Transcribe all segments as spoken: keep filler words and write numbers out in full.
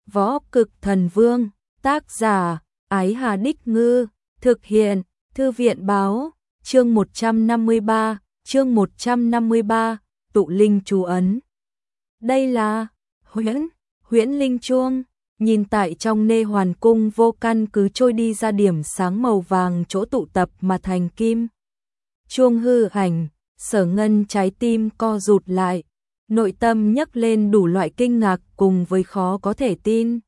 Võ Cực Thần Vương, tác giả, Ái Hà Đích Ngư, thực hiện, Thư viện Báo, chương một trăm năm mươi ba, chương một trăm năm mươi ba, tụ linh chú ấn. Đây là huyễn, huyễn linh chuông, nhìn tại trong nê hoàn cung vô căn cứ trôi đi ra điểm sáng màu vàng chỗ tụ tập mà thành kim. Chuông hư ảnh, Sở Ngân trái tim co rụt lại, nội tâm nhấc lên đủ loại kinh ngạc cùng với khó có thể tin.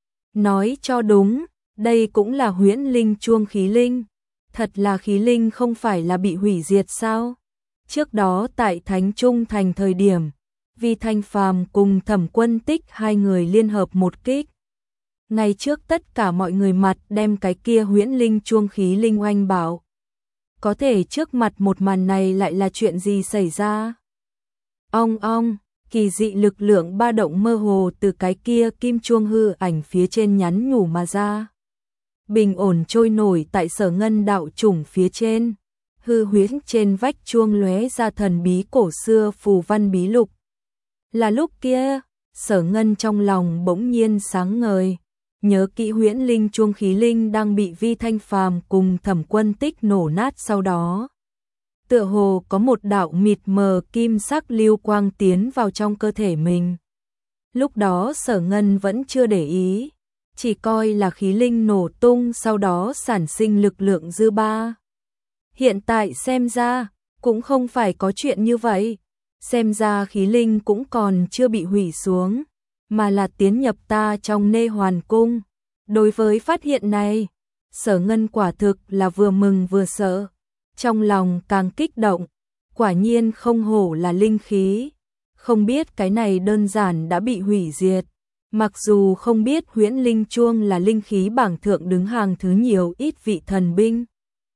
Nói cho đúng, đây cũng là huyễn linh chuông khí linh. Thật là khí linh không phải là bị hủy diệt sao? Trước đó tại Thánh Trung Thành thời điểm, Vi Thanh Phàm cùng Thẩm Quân Tích hai người liên hợp một kích. Ngày trước tất cả mọi người mặt đem cái kia huyễn linh chuông khí linh oanh bảo. Có thể trước mặt một màn này lại là chuyện gì xảy ra? Ong ong, kỳ dị lực lượng ba động mơ hồ từ cái kia kim chuông hư ảnh phía trên nhắn nhủ mà ra. Bình ổn trôi nổi tại Sở Ngân đạo chủng phía trên, hư huyễn trên vách chuông lóe ra thần bí cổ xưa phù văn bí lục. Là lúc kia, Sở Ngân trong lòng bỗng nhiên sáng ngời, nhớ kỹ huyễn linh chuông khí linh đang bị Vi Thanh Phàm cùng Thẩm Quân Tích nổ nát sau đó. Tựa hồ có một đạo mịt mờ kim sắc lưu quang tiến vào trong cơ thể mình. Lúc đó Sở Ngân vẫn chưa để ý, chỉ coi là khí linh nổ tung sau đó sản sinh lực lượng dư ba. Hiện tại xem ra, cũng không phải có chuyện như vậy. Xem ra khí linh cũng còn chưa bị hủy xuống, mà là tiến nhập ta trong nê hoàn cung. Đối với phát hiện này, Sở Ngân quả thực là vừa mừng vừa sợ. Trong lòng càng kích động, quả nhiên không hổ là linh khí. Không biết cái này đơn giản đã bị hủy diệt. Mặc dù không biết huyễn linh chuông là linh khí bảng thượng đứng hàng thứ nhiều ít vị thần binh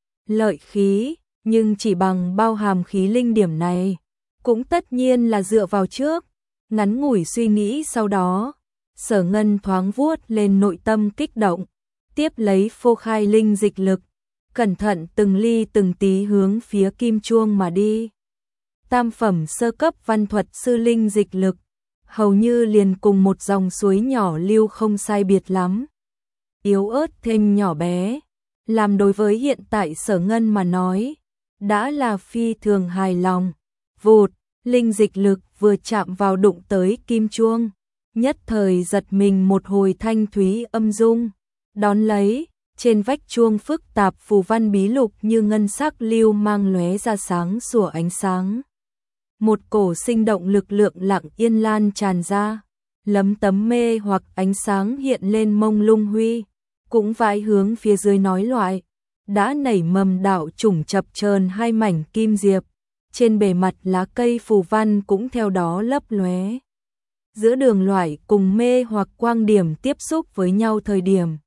lợi khí, nhưng chỉ bằng bao hàm khí linh điểm này, cũng tất nhiên là dựa vào trước. Ngắn ngủi suy nghĩ sau đó, Sở Ngân thoáng vuốt lên nội tâm kích động, tiếp lấy phô khai linh dịch lực, cẩn thận từng ly từng tí hướng phía kim chuông mà đi. Tam phẩm sơ cấp văn thuật sư linh dịch lực, hầu như liền cùng một dòng suối nhỏ lưu không sai biệt lắm. Yếu ớt thêm nhỏ bé, làm đối với hiện tại Sở Ngân mà nói, đã là phi thường hài lòng. Vụt, linh dịch lực vừa chạm vào đụng tới kim chuông, nhất thời giật mình một hồi thanh thúy âm dung. Đón lấy, trên vách chuông phức tạp phù văn bí lục như ngân sắc lưu mang lóe ra sáng sủa ánh sáng. Một cổ sinh động lực lượng lặng yên lan tràn ra, lấm tấm mê hoặc ánh sáng hiện lên mông lung huy, cũng vãi hướng phía dưới nói loại, đã nảy mầm đạo chủng chập chờn hai mảnh kim diệp, trên bề mặt lá cây phù văn cũng theo đó lấp lóe. Giữa đường loại cùng mê hoặc quang điểm tiếp xúc với nhau thời điểm,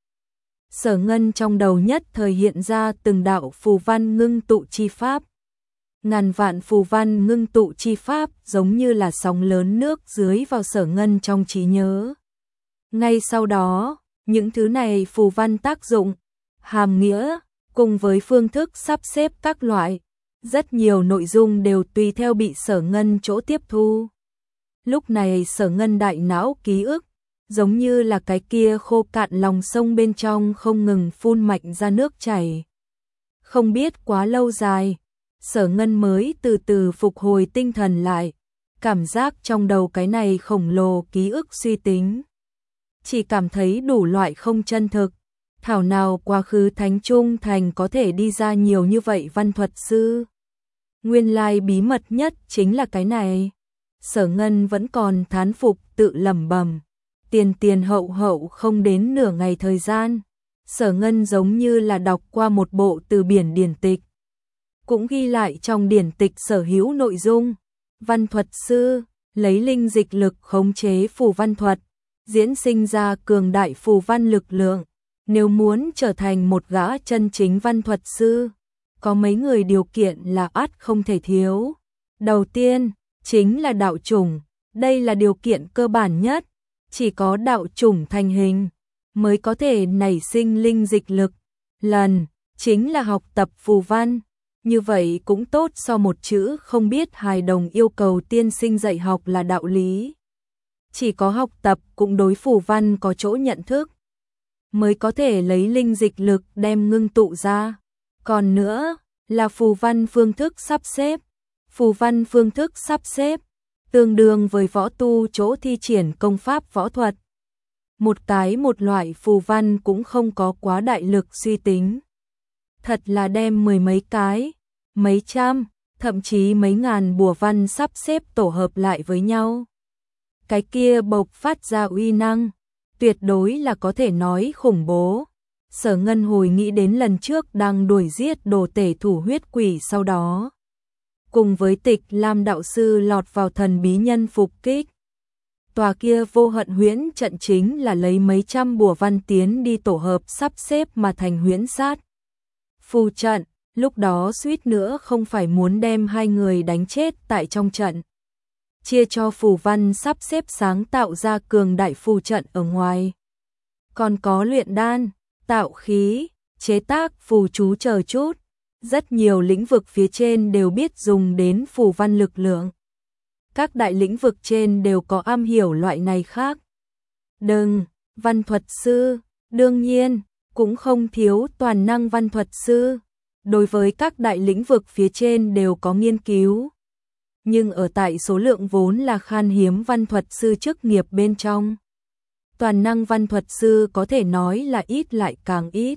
Sở Ngân trong đầu nhất thời hiện ra từng đạo phù văn ngưng tụ chi pháp. Ngàn vạn phù văn ngưng tụ chi pháp giống như là sóng lớn nước dưới vào Sở Ngân trong trí nhớ. Ngay sau đó, những thứ này phù văn tác dụng, hàm nghĩa, cùng với phương thức sắp xếp các loại, rất nhiều nội dung đều tùy theo bị Sở Ngân chỗ tiếp thu. Lúc này Sở Ngân đại não ký ức, giống như là cái kia khô cạn lòng sông bên trong không ngừng phun mạnh ra nước chảy. Không biết quá lâu dài, Sở Ngân mới từ từ phục hồi tinh thần lại, cảm giác trong đầu cái này khổng lồ ký ức suy tính. Chỉ cảm thấy đủ loại không chân thực, thảo nào quá khứ Thánh Trung Thành có thể đi ra nhiều như vậy văn thuật sư. Nguyên lai bí mật nhất chính là cái này. Sở Ngân vẫn còn thán phục tự lẩm bẩm. Tiền tiền hậu hậu không đến nửa ngày thời gian, Sở Ngân giống như là đọc qua một bộ từ biển điển tịch. Cũng ghi lại trong điển tịch sở hữu nội dung. Văn thuật sư, lấy linh dịch lực khống chế phù văn thuật, diễn sinh ra cường đại phù văn lực lượng. Nếu muốn trở thành một gã chân chính văn thuật sư, có mấy người điều kiện là ắt không thể thiếu. Đầu tiên, chính là đạo chủng, đây là điều kiện cơ bản nhất. Chỉ có đạo chủng thành hình, mới có thể nảy sinh linh dịch lực. Lần, chính là học tập phù văn. Như vậy cũng tốt so một chữ không biết hài đồng yêu cầu tiên sinh dạy học là đạo lý. chỉ có học tập cũng đối phù văn có chỗ nhận thức, mới có thể lấy linh dịch lực đem ngưng tụ ra. Còn nữa, là phù văn phương thức sắp xếp. Phù văn phương thức sắp xếp, tương đương với võ tu chỗ thi triển công pháp võ thuật. Một cái một loại phù văn cũng không có quá đại lực suy tính. Thật là đem mười mấy cái, mấy trăm, thậm chí mấy ngàn bùa văn sắp xếp tổ hợp lại với nhau. Cái kia bộc phát ra uy năng, tuyệt đối là có thể nói khủng bố. Sở Ngân hồi nghĩ đến lần trước đang đuổi giết đồ tể thủ huyết quỷ sau đó. Cùng với Tịch Lam đạo sư lọt vào thần bí nhân phục kích. Tòa kia vô hận huyễn trận chính là lấy mấy trăm bùa văn tiến đi tổ hợp sắp xếp mà thành huyễn sát phù trận, lúc đó suýt nữa không phải muốn đem hai người đánh chết tại trong trận. Chia cho phù văn sắp xếp sáng tạo ra cường đại phù trận ở ngoài. Còn có luyện đan, tạo khí, chế tác phù chú chờ chút. Rất nhiều lĩnh vực phía trên đều biết dùng đến phù văn lực lượng. Các đại lĩnh vực trên đều có am hiểu loại này khác. Đừng, văn thuật sư, đương nhiên, cũng không thiếu toàn năng văn thuật sư. Đối với các đại lĩnh vực phía trên đều có nghiên cứu. Nhưng ở tại số lượng vốn là khan hiếm văn thuật sư chức nghiệp bên trong. Toàn năng văn thuật sư có thể nói là ít lại càng ít.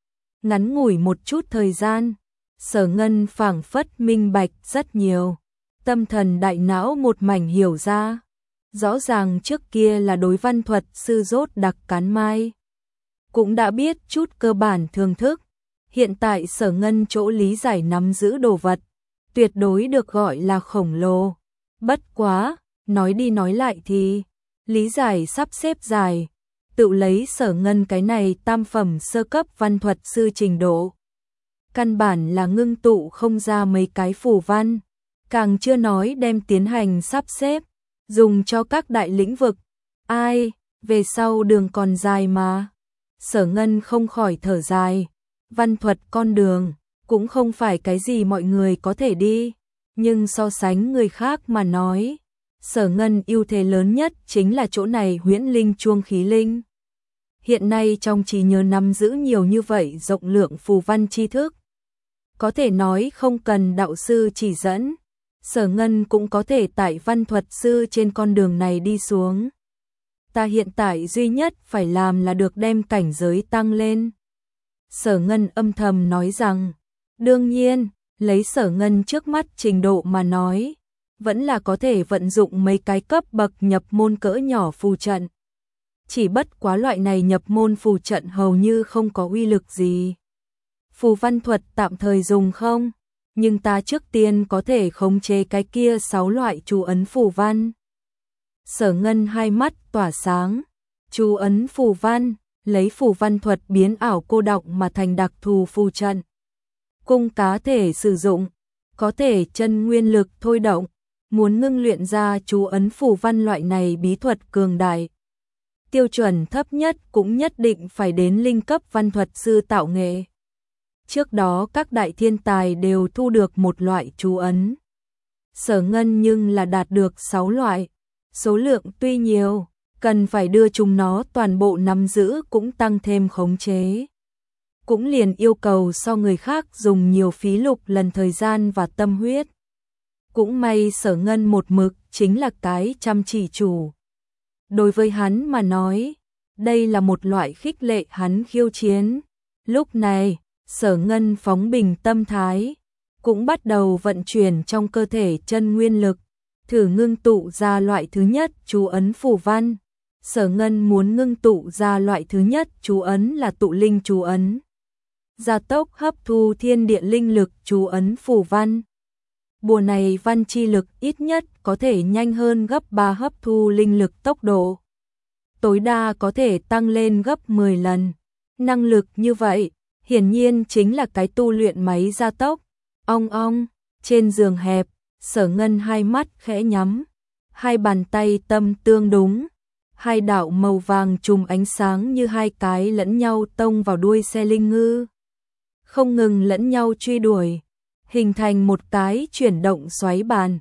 Ngắn ngủi một chút thời gian, Sở Ngân phảng phất minh bạch rất nhiều. Tâm thần đại não một mảnh hiểu ra. Rõ ràng trước kia là đối văn thuật sư rốt đặc cán mai. Cũng đã biết chút cơ bản thường thức. Hiện tại Sở Ngân chỗ lý giải nắm giữ đồ vật, tuyệt đối được gọi là khổng lồ. Bất quá, nói đi nói lại thì, lý giải sắp xếp dài, tự lấy Sở Ngân cái này tam phẩm sơ cấp văn thuật sư trình độ. Căn bản là ngưng tụ không ra mấy cái phù văn, càng chưa nói đem tiến hành sắp xếp, dùng cho các đại lĩnh vực. Ai, về sau đường còn dài mà. Sở Ngân không khỏi thở dài, văn thuật con đường, cũng không phải cái gì mọi người có thể đi, nhưng so sánh người khác mà nói, Sở Ngân ưu thế lớn nhất chính là chỗ này huyễn linh chuông khí linh. Hiện nay trong trí nhớ nắm giữ nhiều như vậy rộng lượng phù văn tri thức. Có thể nói không cần đạo sư chỉ dẫn, Sở Ngân cũng có thể tại văn thuật sư trên con đường này đi xuống. Ta hiện tại duy nhất phải làm là được đem cảnh giới tăng lên. Sở Ngân âm thầm nói rằng, đương nhiên, lấy Sở Ngân trước mắt trình độ mà nói, vẫn là có thể vận dụng mấy cái cấp bậc nhập môn cỡ nhỏ phù trận. Chỉ bất quá loại này nhập môn phù trận hầu như không có uy lực gì. Phù văn thuật tạm thời dùng không, nhưng ta trước tiên có thể khống chế cái kia sáu loại chú ấn phù văn. Sở Ngân hai mắt tỏa sáng, chú ấn phù văn, lấy phù văn thuật biến ảo cô đọng mà thành đặc thù phù trận. Cung cá thể sử dụng, có thể chân nguyên lực thôi động, muốn ngưng luyện ra chú ấn phù văn loại này bí thuật cường đại. Tiêu chuẩn thấp nhất cũng nhất định phải đến linh cấp văn thuật sư tạo nghệ. Trước đó các đại thiên tài đều thu được một loại chú ấn. Sở Ngân nhưng là đạt được sáu loại. Số lượng tuy nhiều, cần phải đưa chúng nó toàn bộ nắm giữ cũng tăng thêm khống chế. Cũng liền yêu cầu so người khác dùng nhiều phí lục lần thời gian và tâm huyết. Cũng may Sở Ngân một mực chính là cái chăm chỉ chủ. Đối với hắn mà nói, đây là một loại khích lệ hắn khiêu chiến. Lúc này, Sở Ngân phóng bình tâm thái, cũng bắt đầu vận chuyển trong cơ thể chân nguyên lực, thử ngưng tụ ra loại thứ nhất chú ấn phù văn. Sở Ngân muốn ngưng tụ ra loại thứ nhất chú ấn là tụ linh chú ấn. Gia tốc hấp thu thiên địa linh lực chú ấn phù văn. Bùa này văn chi lực ít nhất có thể nhanh hơn gấp ba hấp thu linh lực tốc độ. Tối đa có thể tăng lên gấp mười lần. Năng lực như vậy, hiển nhiên chính là cái tu luyện máy gia tốc. Ong ong, trên giường hẹp, Sở Ngân hai mắt khẽ nhắm, hai bàn tay tâm tương đúng, hai đạo màu vàng trùm ánh sáng như hai cái lẫn nhau tông vào đuôi xe linh ngư, không ngừng lẫn nhau truy đuổi, hình thành một cái chuyển động xoáy bàn.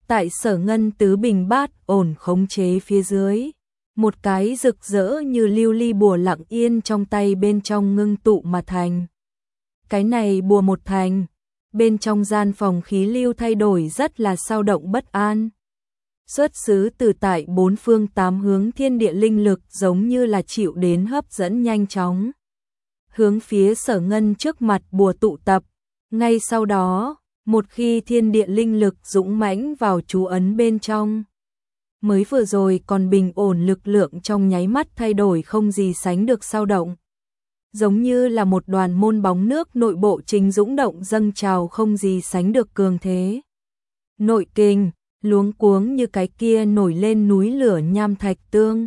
Tại Sở Ngân tứ bình bát ổn khống chế phía dưới, một cái rực rỡ như lưu ly bùa lặng yên trong tay bên trong ngưng tụ mà thành. Cái này bùa một thành, bên trong gian phòng khí lưu thay đổi rất là sao động bất an. Xuất xứ từ tại bốn phương tám hướng thiên địa linh lực giống như là chịu đến hấp dẫn nhanh chóng. Hướng phía Sở Ngân trước mặt bùa tụ tập, ngay sau đó, một khi thiên địa linh lực dũng mãnh vào chú ấn bên trong. Mới vừa rồi còn bình ổn lực lượng trong nháy mắt thay đổi không gì sánh được sao động. Giống như là một đoàn môn bóng nước nội bộ chính dũng động dâng trào không gì sánh được cường thế. Nội kinh, luống cuống như cái kia nổi lên núi lửa nham thạch tương.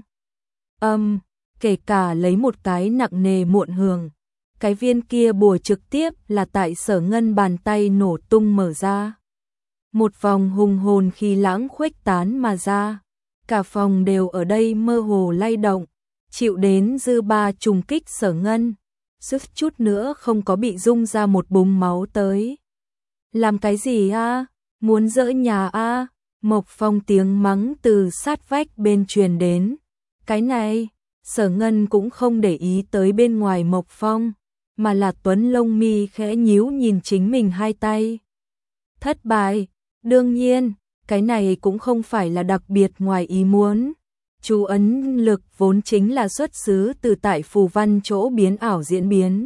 Âm, kể cả lấy một cái nặng nề muộn hường. Cái viên kia bùa trực tiếp là tại Sở Ngân bàn tay nổ tung mở ra. Một vòng hùng hồn khí lãng khuếch tán mà ra. Cả phòng đều ở đây mơ hồ lay động, chịu đến dư ba trùng kích Sở Ngân. Suýt chút nữa không có bị rung ra một búng máu tới. Làm cái gì a? Muốn dỡ nhà a? Mộc Phong tiếng mắng từ sát vách bên truyền đến. Cái này, Sở Ngân cũng không để ý tới bên ngoài Mộc Phong, mà là Tuấn lông mi khẽ nhíu nhìn chính mình hai tay. Thất bại, đương nhiên, cái này cũng không phải là đặc biệt ngoài ý muốn. Chú ấn lực vốn chính là xuất xứ từ tại phù văn chỗ biến ảo diễn biến.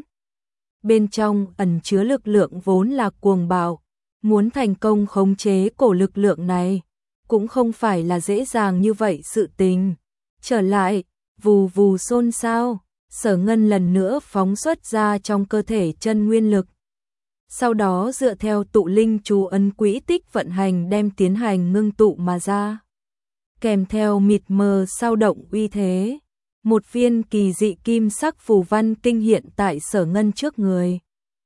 Bên trong ẩn chứa lực lượng vốn là cuồng bạo, muốn thành công khống chế cổ lực lượng này, cũng không phải là dễ dàng như vậy sự tình. Trở lại, vù vù xôn xao, Sở Ngân lần nữa phóng xuất ra trong cơ thể chân nguyên lực. Sau đó dựa theo tụ linh chú ấn quỹ tích vận hành đem tiến hành ngưng tụ mà ra. Kèm theo mịt mờ sao động uy thế, một viên kỳ dị kim sắc phù văn kinh hiện tại Sở Ngân trước người.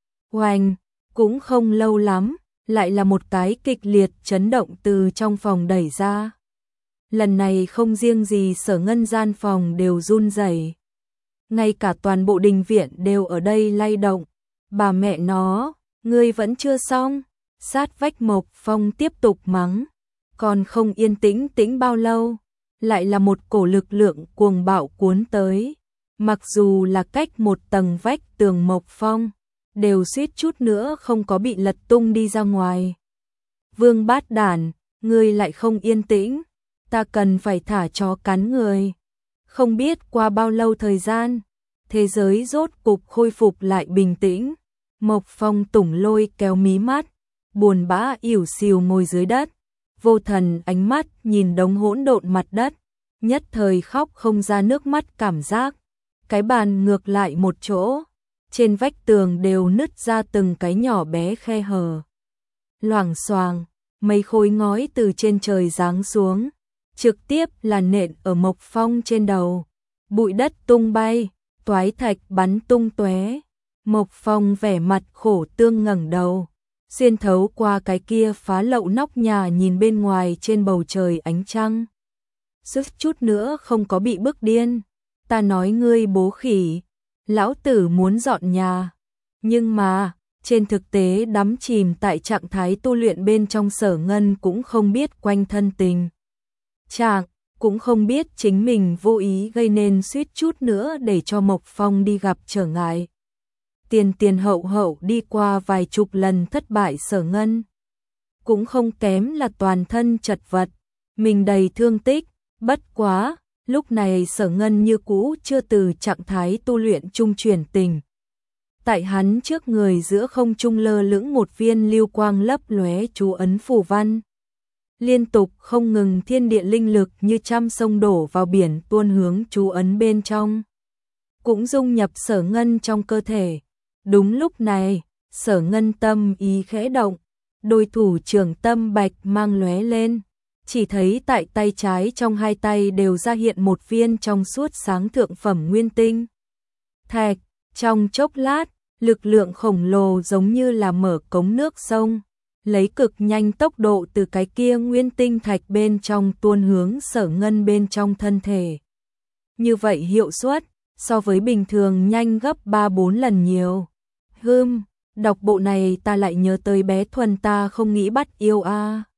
Oanh, cũng không lâu lắm, lại là một cái kịch liệt chấn động từ trong phòng đẩy ra. Lần này không riêng gì Sở Ngân gian phòng đều run rẩy, ngay cả toàn bộ đình viện đều ở đây lay động. Bà mẹ nó, ngươi vẫn chưa xong. Sát vách Mộc Phong tiếp tục mắng. Còn không yên tĩnh tĩnh bao lâu, lại là một cổ lực lượng cuồng bạo cuốn tới. Mặc dù là cách một tầng vách tường Mộc Phong, đều suýt chút nữa không có bị lật tung đi ra ngoài. Vương Bát Đản, ngươi lại không yên tĩnh, ta cần phải thả chó cắn người. Không biết qua bao lâu thời gian, thế giới rốt cục khôi phục lại bình tĩnh. Mộc Phong tủng lôi kéo mí mắt, buồn bã ỉu xìu ngồi dưới đất, vô thần ánh mắt nhìn đống hỗn độn mặt đất, nhất thời khóc không ra nước mắt cảm giác. Cái bàn ngược lại một chỗ, trên vách tường đều nứt ra từng cái nhỏ bé khe hở. Loảng xoàng, mấy khối ngói từ trên trời giáng xuống, trực tiếp là nện ở Mộc Phong trên đầu. Bụi đất tung bay, toái thạch bắn tung tóe. Mộc Phong vẻ mặt khổ tương ngẩng đầu, xuyên thấu qua cái kia phá lậu nóc nhà nhìn bên ngoài trên bầu trời ánh trăng. Suýt chút nữa không có bị bức điên. Ta nói ngươi bố khỉ, lão tử muốn dọn nhà. Nhưng mà, trên thực tế đắm chìm tại trạng thái tu luyện bên trong Sở Ngân cũng không biết quanh thân tình trạng, cũng không biết chính mình vô ý gây nên suýt chút nữa để cho Mộc Phong đi gặp trở ngại. Tiền tiền hậu hậu đi qua vài chục lần thất bại Sở Ngân, cũng không kém là toàn thân chật vật, mình đầy thương tích. Bất quá, lúc này Sở Ngân như cũ chưa từ trạng thái tu luyện trung chuyển tình. Tại hắn trước người giữa không trung lơ lửng một viên lưu quang lấp lóe chú ấn phù văn. Liên tục không ngừng thiên địa linh lực như trăm sông đổ vào biển tuôn hướng chú ấn bên trong, cũng dung nhập Sở Ngân trong cơ thể. Đúng lúc này, Sở Ngân tâm ý khẽ động, đôi thủ trưởng tâm bạch mang lóe lên, chỉ thấy tại tay trái trong hai tay đều ra hiện một viên trong suốt sáng thượng phẩm nguyên tinh thạch. Trong chốc lát, lực lượng khổng lồ giống như là mở cống nước sông, lấy cực nhanh tốc độ từ cái kia nguyên tinh thạch bên trong tuôn hướng Sở Ngân bên trong thân thể. Như vậy hiệu suất, so với bình thường nhanh gấp ba bốn lần nhiều. Hừm, đọc bộ này ta lại nhớ tới bé Thuần ta không nghĩ bắt yêu a.